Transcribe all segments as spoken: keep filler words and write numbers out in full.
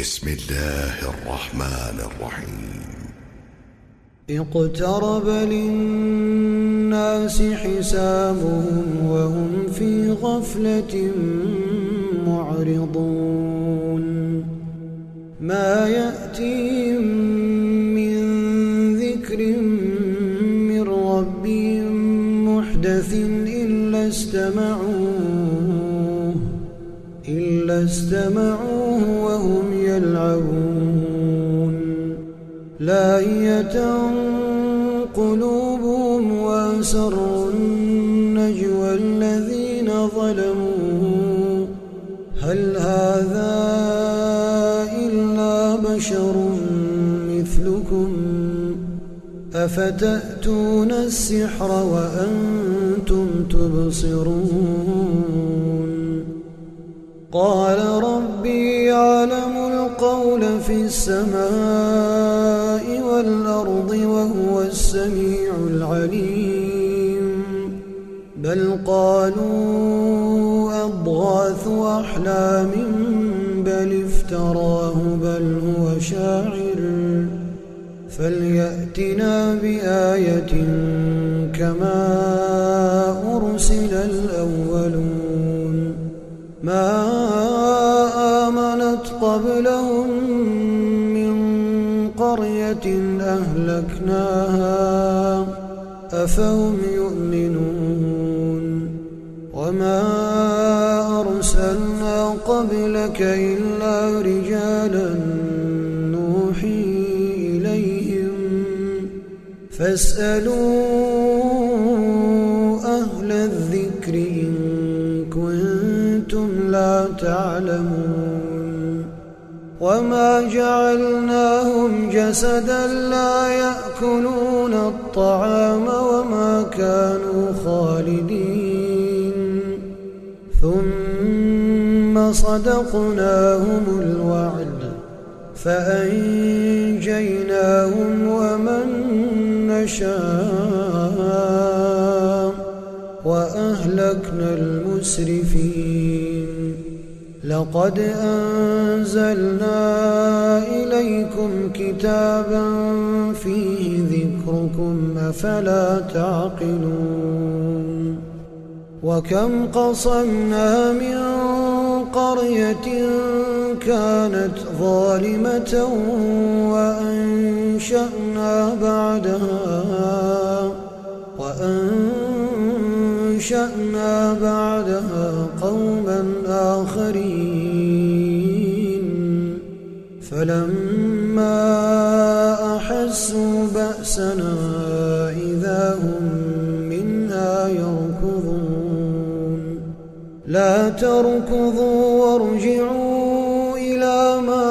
بسم الله الرحمن الرحيم. اقترب للناس حسابهم وهم في غفلة معرضون ما يأتيهم من ذكر من ربهم محدث إلا استمعوه إلا استمعوه وهم يلعبون لاهية قلوبهم وأسروا النجوى الذين ظلموا هل هذا إلا بشر مثلكم أفتأتون السحر وأنتم تبصرون قال ربي يعلم القول في السماء والأرض وهو السميع العليم بل قالوا أضغاث أحلام بل افتراه بل هو شاعر فليأتنا بآية كما أرسل الأولون ما آمنت قبلهم من قرية أهلكناها أفهم يؤمنون وما أرسلنا قبلك إلا رجالا نوحي إليهم فاسألوا أهل الذكر إن كنتم لا تعلمون وما جعلناهم جسدا لا يأكلون الطعام وما كانوا خالدين ثم صدقناهم الوعد فأنجيناهم ومن نشاء وأهلكنا المسرفين لقد أنزلنا إليكم كتابا فيه ذكركم أفلا تعقلون وكم قصمنا من قرية كانت ظالمة وأنشأنا بعدها وأنشأنا بعدها قوما آخرين فلما أحسوا بأسنا إذا هم منها يركضون لا تركضوا وارجعوا إلى ما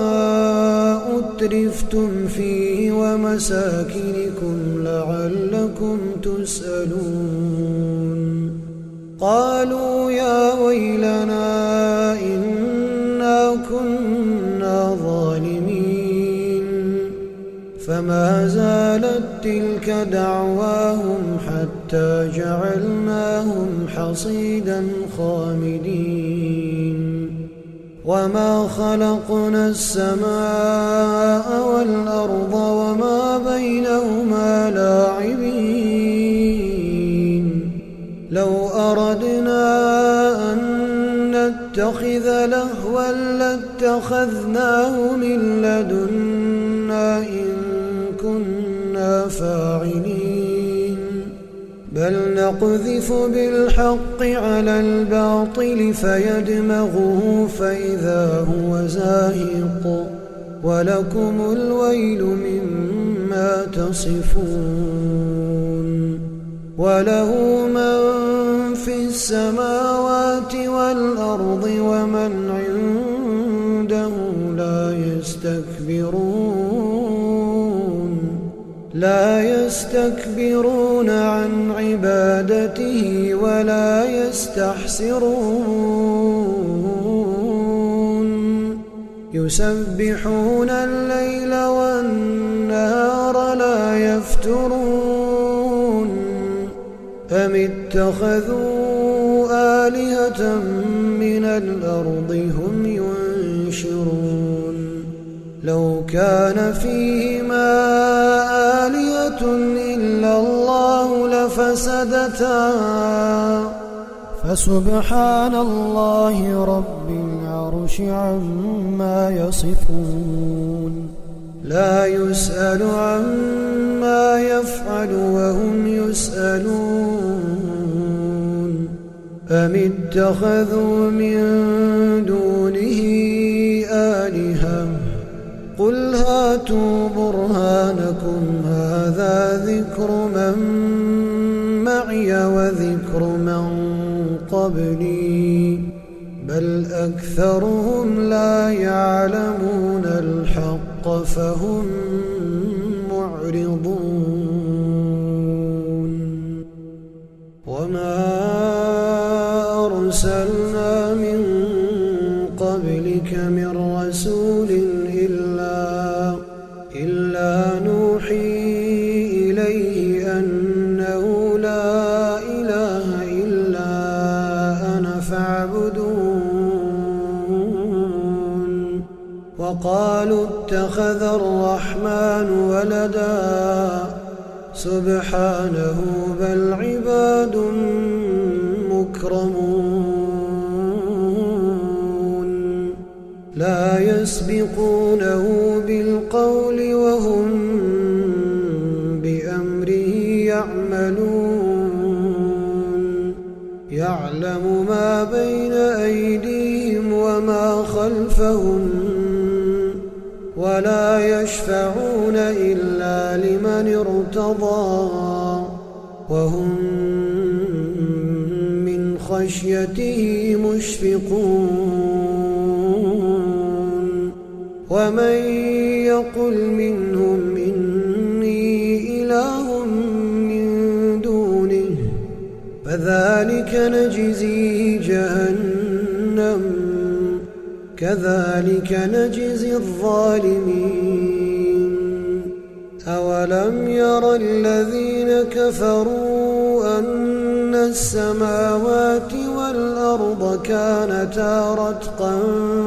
أترفتم فيه ومساكنكم لعلكم تسألون قالوا يا ويلنا إنا كنا ظالمين فما زالت تلك دعواهم حتى جعلناهم حصيدا خامدين وما خلقنا السماء والأرض وما بينهما لاعبين لو أردنا أن نتخذ لهوا لاتخذناه من لدنا إن كنا فاعلين بل نقذف بالحق على الباطل فيدمغه فإذا هو زاهق ولكم الويل مما تصفون وله من في السماوات والأرض ومن عنده لا يستكبرون لا يستكبرون عن عبادته ولا يستحسرون يسبحون الليل والنهار لا يفترون أم اتخذوا آلهة من الأرض هم ينشرون لو كان فيهما آلهة إلا الله لفسدتا فسبحان الله رب العرش عما يصفون لا يسأل عما يفعل وهم يسألون أم اتخذوا من دونه آلهة قل هاتوا برهانكم هذا ذكر من معي وذكر من قبلي بل أكثرهم لا يعلمون الحق فهم معرضون وما أرسلنا من قبلك من رسول إلا, إلا نوحي إليه أنه لا إله إلا أنا فاعبدون وقالوا اتخذ الرحمن ولدا سبحانه بل عباد مكرمون لا يسبقونه بالقول وهم بأمره يعملون يعلم ما بين أيديهم وما خلفهم ولا يشفعون إلا لمن ارتضى وهم من خشيته مشفقون ومن يقل منهم إني إله من دونه فذلك نجزيه جهنم كذلك نجزي الظالمين أولم ير الذين كفروا أن السماوات والأرض كانتا رتقا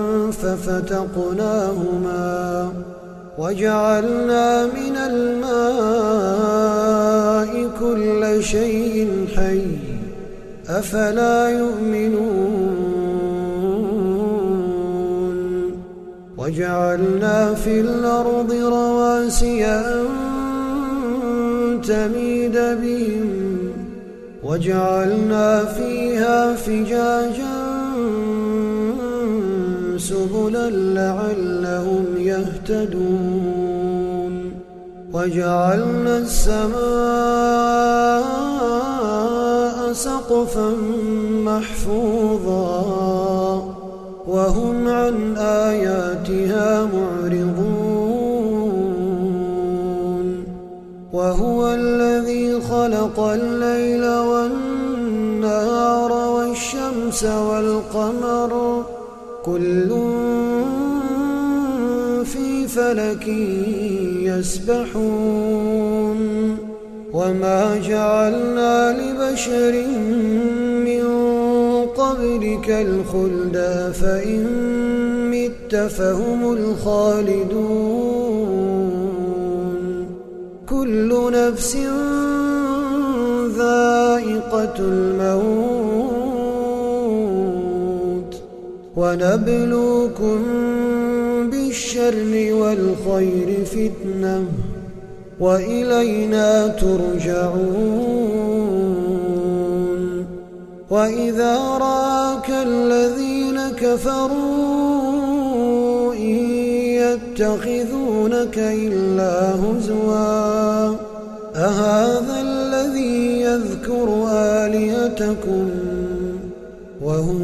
ففتقناهما وجعلنا من الماء كل شيء حي أفلا يؤمنون وجعلنا في الأرض رواسي أن تميد بهم وجعلنا فيها فجاجا سبلا لعلهم يهتدون وجعلنا السماء سقفا محفوظا وهم عن آياتها معرضون وهو الذي خلق الليل والنهار والشمس والقمر كل في فلك يسبحون وما جعلنا لبشر من قبلك الخلد فإن مت فهم الخالدون كل نفس ذائقة الموت ونبلوكم بالشر والخير فتنة وإلينا ترجعون وإذا رآك الذين كفروا إن يتخذونك إلا هزوا أهذا الذي يذكر آلهتكم وهم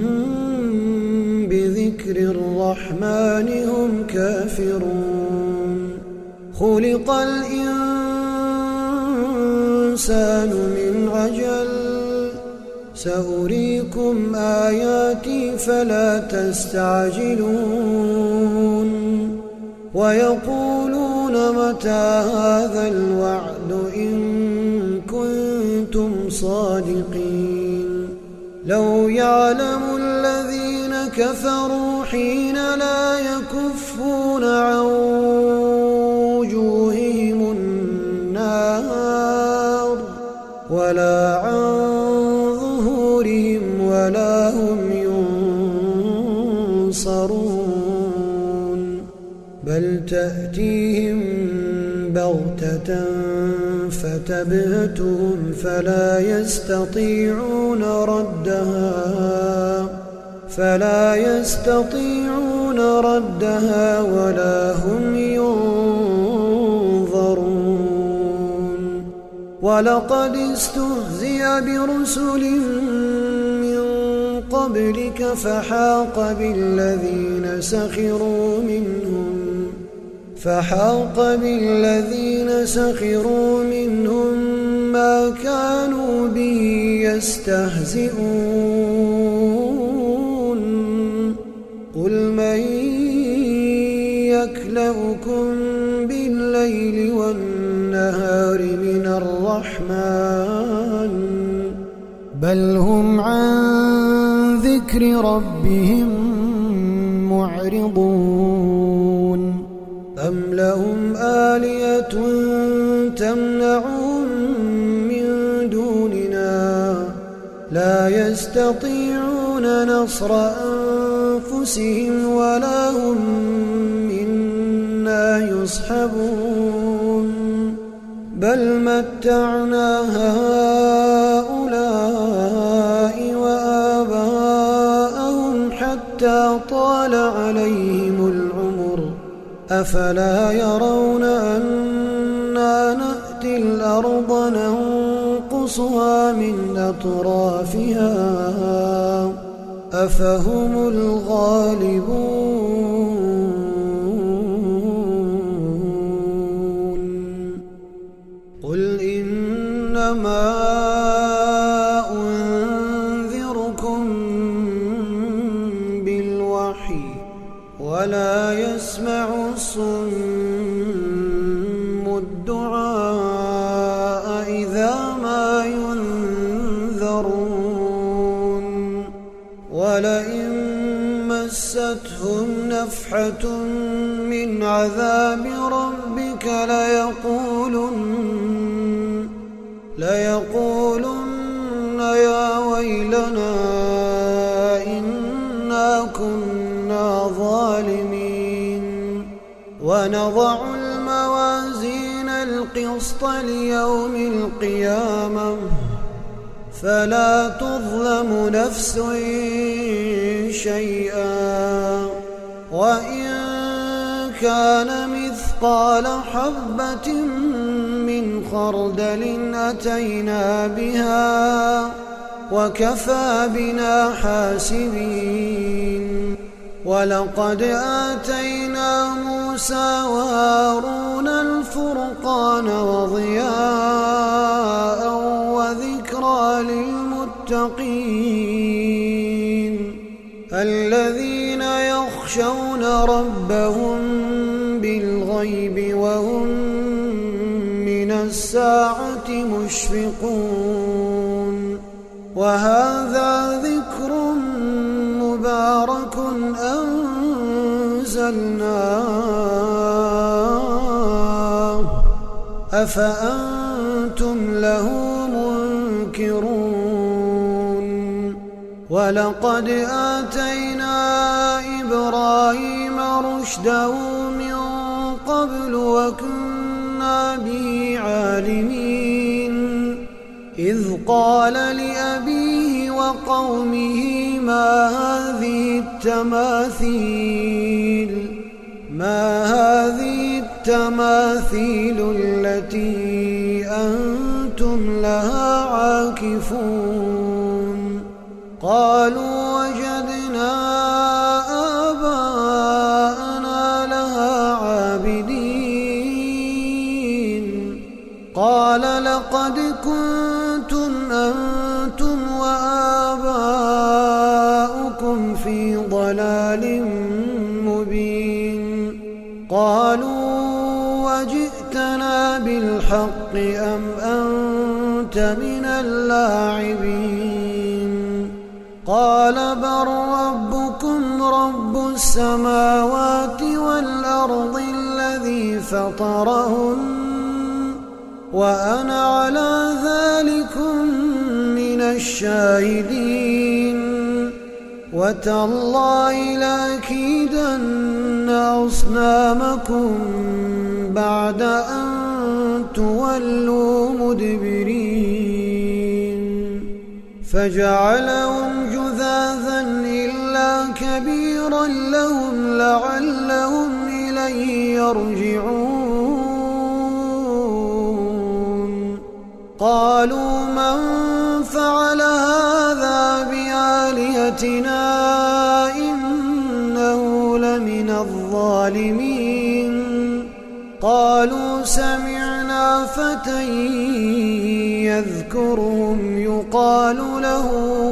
بذكر الرحمن هم كافرون خلق الإنسان من عجل سأريكم آياتي فلا تستعجلون ويقولون متى هذا الوعد إن كنتم صادقين لو يعلم الذين كفروا حين لا يكفون عن يبصرون بل تأتيهم بغتة فتبهتهم فلا يستطيعون ردها فلا يستطيعون ردها ولا هم ينظرون ولقد استهزئ برسل من قبلك فحاق بالذين سخروا منهم فحاق بالذين سخروا منهم ما كانوا به يستهزئون قل من يكلؤكم بالليل والنهار من الرحمن بل هم عن ذكر ربهم معرضون أم لهم آلية تمنعهم من دوننا لا يستطيعون نصر أنفسهم ولا هم منا يصحبون بل متعنا هؤلاء وآباءهم حتى طال عليهم العمر أفلا يرون أنا نأتي الأرض ننقصها من أطرافها أفهم الغالبون قل إنما أنذركم بالوحي ولا يسمع الصم الدعاء إذا ما ينذرون ولئن مستهم نفحة من عذاب ربك ليقولن ليقولن يا ويلنا إنا كنا ظالمين ونضع الموازين القسط ليوم القيامة فلا تظلم نفس شيئا وإن كان مثقال حبة من خردل أتينا بها وكفى بنا حاسبين ولقد آتينا موسى وهارون الفرقان وضياء وذكرى للمتقين الذين يخشون ربهم بالغيب وهم من الساعة مشفقون وهذا ذكر مبارك أنزلناه أفأنتم له منكرون ولقد آتينا إبراهيم رشده من قبل وكنا به عالمين إذ قال لأبيه وقومه ما هذه التماثيل ما هذه التماثيل التي أنتم لها عاكفون قالوا وجدنا آباءنا لها عابدين قال لقد كنتم أنتم وآباؤكم في ضلال مبين قالوا وجئتنا بالحق أم أنت من اللاعبين قال بل ربكم رب السماوات والأرض الذي فطرهن وأنا على ذلكم من الشاهدين وتالله لأكيدن أصنامكم بعد أن تولوا مدبرين فجعلهم جذاذا إلا كبيرا لهم لعلهم إليه يرجعون قالوا من فعل هذا بآلهتنا إنه لمن الظالمين قالوا سمعنا فتى يذكرهم يقال له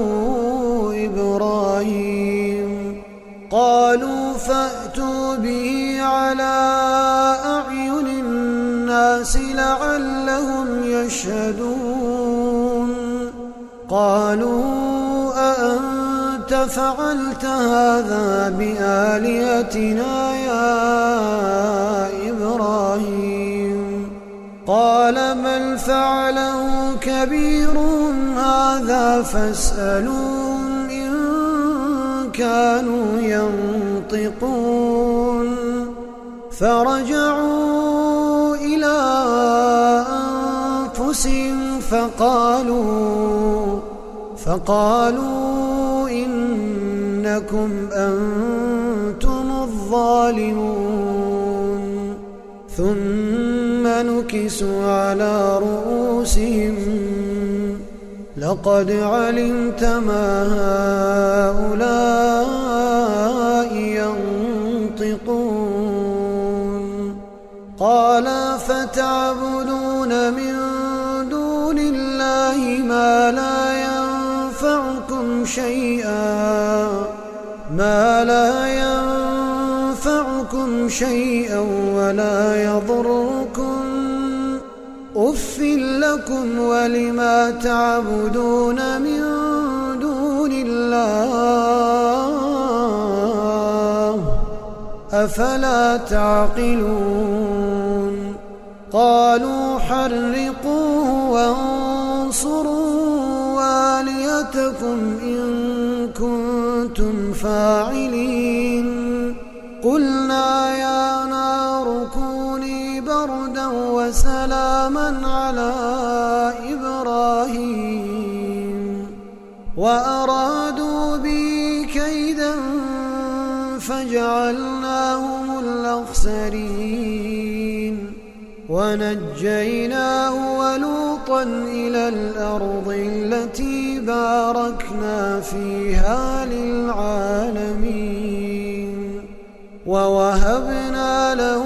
إبراهيم قالوا فأتوا به على أعين الناس لعلهم يشهدون قالوا أأنت فعلت هذا بآلهتنا يا إبراهيم قال بل فعله كبيرهم هذا فاسألوهم إن كانوا ينطقون فرجعوا إلى أنفسهم فقالوا فقالوا إنكم أنتم الظالمون ثم نكسوا على رؤوسهم لقد علمت ما هؤلاء ينطقون قال فتعبدون من دون الله ما لا ينفعكم شيئا ما لا ينفعكم شيئا ولا يضركم أف لكم ولما تعبدون من دون الله أفلا تعقلون قالوا حرقوه وانصروا آلهتكم إن كنتم فاعلين قلنا يا نار كوني بردا وسلاما على إبراهيم وأرادوا به كيدا فجعلناهم الأخسرين ونجيناه ولوطا إلى الأرض التي باركنا فيها للعالمين ووهبنا له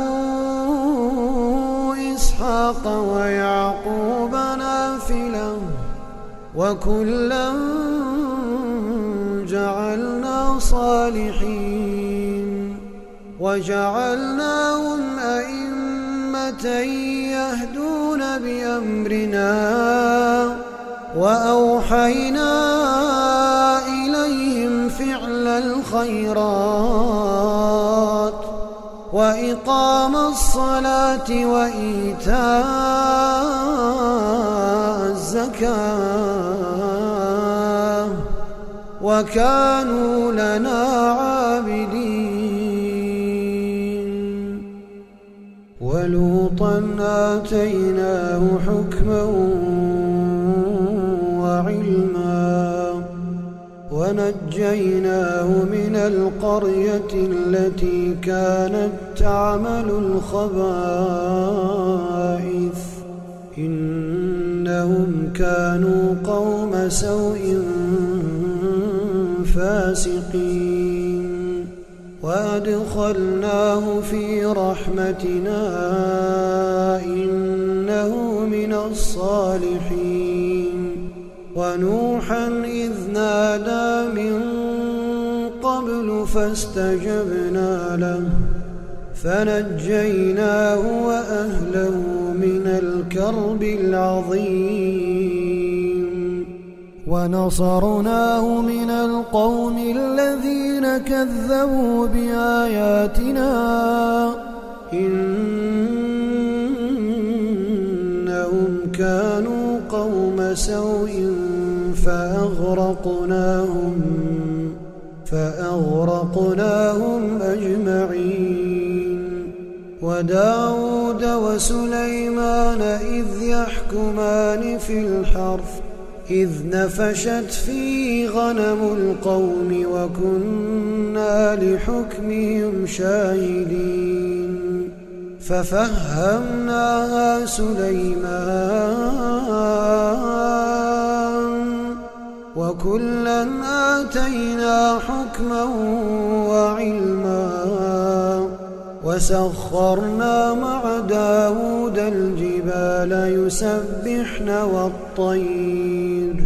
إسحاق ويعقوب نافلة وكلا جعلنا صالحين وجعلناهم أئمة يهدون بأمرنا وأوحينا إليهم فعل الخيرات وإقام الصلاة وإيتاء الزكاة وكانوا لنا عابدين ولوطا آتيناه حكما وعلما ونجيناه من القرية التي كانت تعمل الخبائث إنهم كانوا قوم سوء فاسقين وأدخلناه في رحمتنا إنه من الصالحين ونوحا إذ نادى من قبل فاستجبنا له فنجيناه وأهله من الكرب العظيم ونصرناه من القوم الذين كذبوا بآياتنا إنهم كانوا قوم سوء فأغرقناهم فأغرقناهم أجمعين. وداود وسليمان إذ يحكمان في الحرث إذ نفشت فيه غنم القوم وكنا لحكمهم شاهدين. ففهمناها سليمان وكلا آتينا حكما وعلما وسخرنا مع داود الجبال يسبحن والطير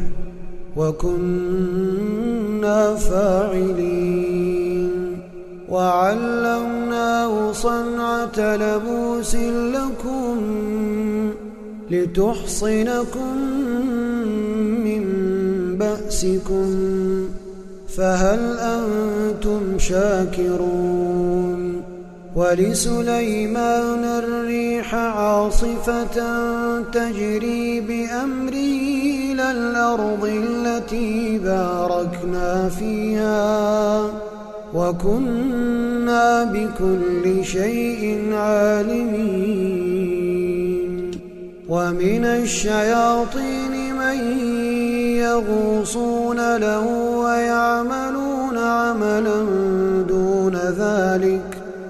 وكنا فاعلين. وعلمناه صنعة لبوس لكم لتحصنكم من بأسكم فهل أنتم شاكرون. ولسليمان الريح عاصفة تجري بأمره إلى الأرض التي باركنا فيها وكنا بكل شيء عالمين. ومن الشياطين من يغوصون له ويعملون عملا دون ذلك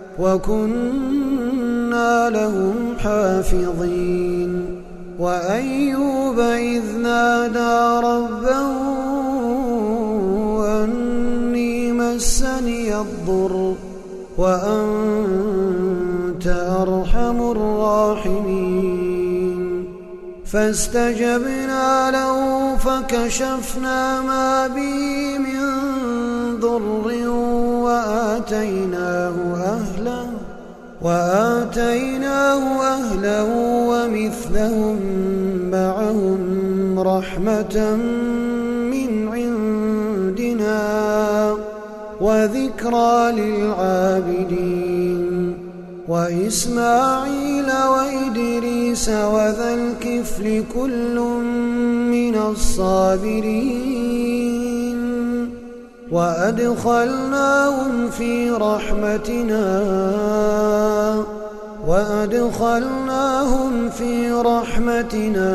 وكنا لهم حافظين. وأيوب إذ نادى ربه أني مسني الضر وأنت أرحم الراحمين. فاستجبنا له فكشفنا ما به من ضر وآتيناه أهله وآتيناه أهله ومثلهم معهم رحمة من عندنا وذكرى للعابدين. وإسماعيل وإدريس وذا الكفل كل من الصابرين وأدخلناهم في رحمتنا وأدخلناهم في رحمتنا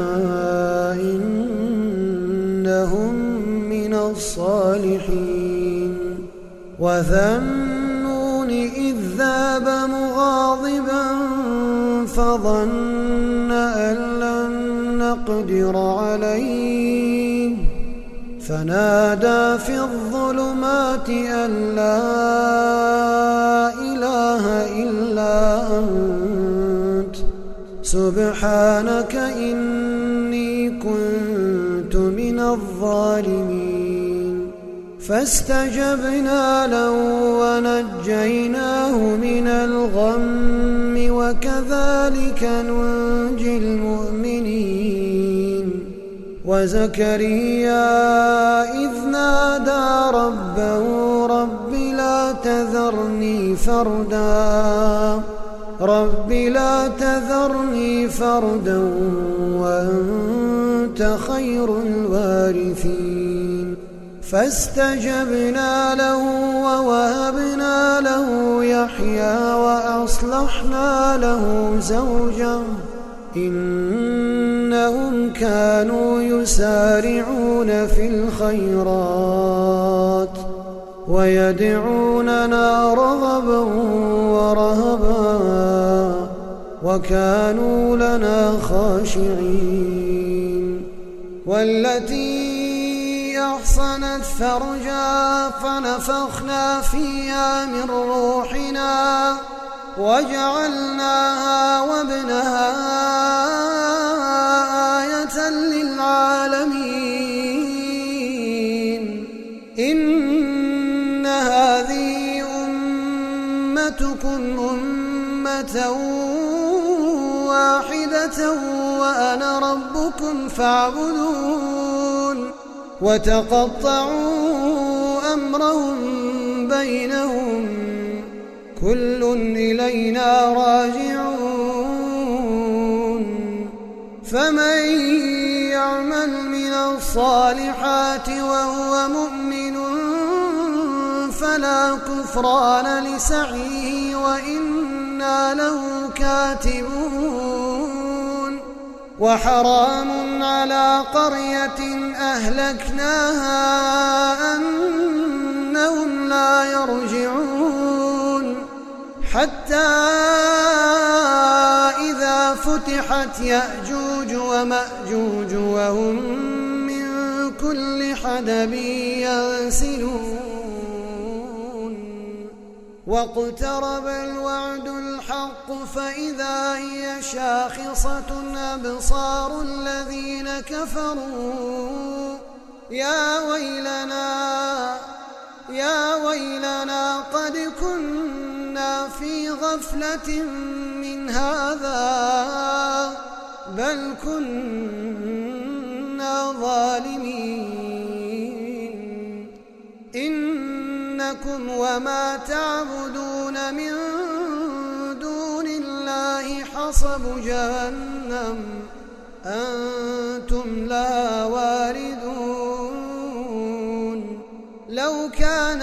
إنهم من الصالحين. وذا النون إذ ذهب مغاضبا فظن أن لن نقدر عليه فنادى في الظلمات أن لا إله إلا أنت سبحانك إني كنت من الظالمين. فاستجبنا له ونجيناه من الغم وكذلك ننجي المؤمنين. وزكريا إذ نادى ربه رب لا تذرني فردا رب لا تذرني فردا وأنت خير الوارثين. فاستجبنا له ووهبنا له يحيى وأصلحنا له زوجه إنهم كانوا يسارعون في الخيرات ويدعوننا رغبا ورهبا وكانوا لنا خاشعين. والتي أحصنت فرجها فنفخنا فيها من روحنا وجعلناها وابنها آية للعالمين. إن هذه أمتكم أمة واحدة وأنا ربكم فاعبدون. وتقطعوا أمرهم بينهم كل إلينا راجعون. فمن يعمل من الصالحات وهو مؤمن ولا كفران لسعيه وإنا له كاتبون وحرام على قرية أهلكناها أنهم لا يرجعون حتى إذا فتحت يأجوج ومأجوج وهم من كل حدب ينسلون واقترب الوعد الحق فإذا هي شاخصة أبصار الذين كفروا يا ويلنا يا ويلنا قد كنا في غفلة من هذا بل كنا ظالمين إنكم وما تعبدون من دون الله حصب جهنم أنتم لها واردون لو كان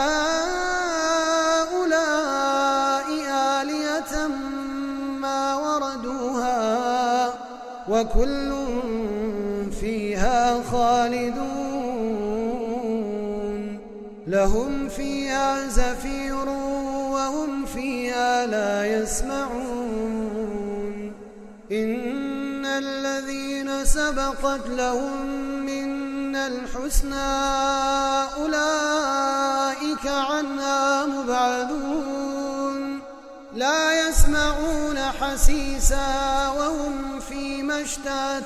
هؤلاء آلهة ما وردوها وكل فيها خالدون لهم فيها زفير وهم فيها لا يسمعون إن الذين سبقت لهم منا الحسنى أولئك عنها مبعدون لا يسمعون حسيسا وهم فيما اشتهت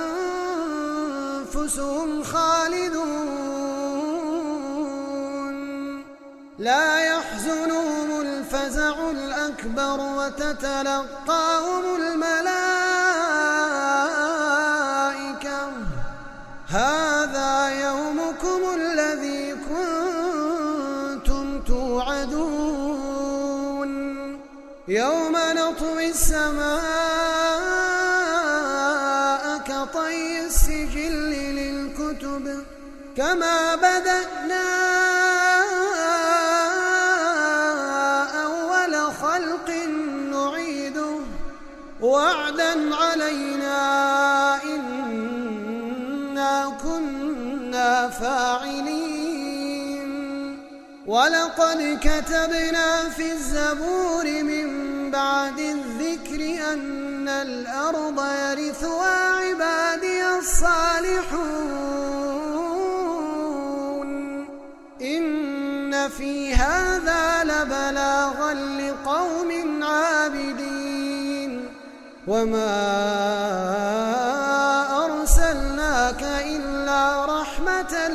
أنفسهم خالدون لا يحزنهم الفزع الأكبر وتتلقاهم الملائكة هذا يومكم الذي كنتم توعدون يوم نطوي السماء كطي السجل للكتب كما بدأنا أول خلق نعيده وعدا علينا إنا كنا فاعلين ولقد كتبنا في الزبور من بعد الذكر أن الأرض يرثها عبادي الصالحون إن في هذا لبلاغا لقوم عابدين وما أرسلناك إلا رحمة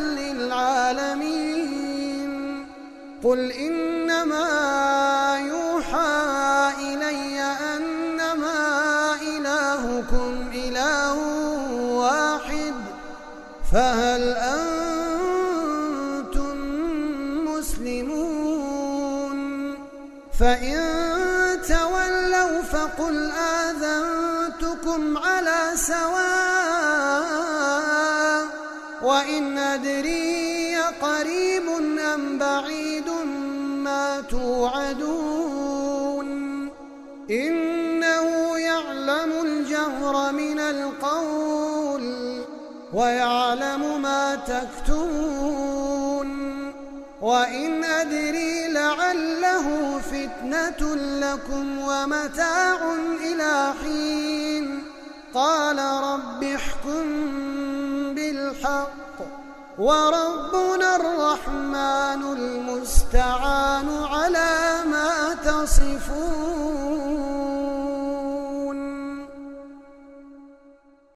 للعالمين قل إنما يوحى إلي أنما إلهكم إله واحد فهل أنتم مسلمون فإن تولوا فقل آذنتكم على سواء وإن أدري قريب أم بعيد ما توعدون إنه يعلم الجهر من القول ويعلم ما تكتمون وإن أدري لعله فتنة لكم ومتاع إلى حين قال رب احكم بالحق وربنا الرحمن المستعان على ما تصفون.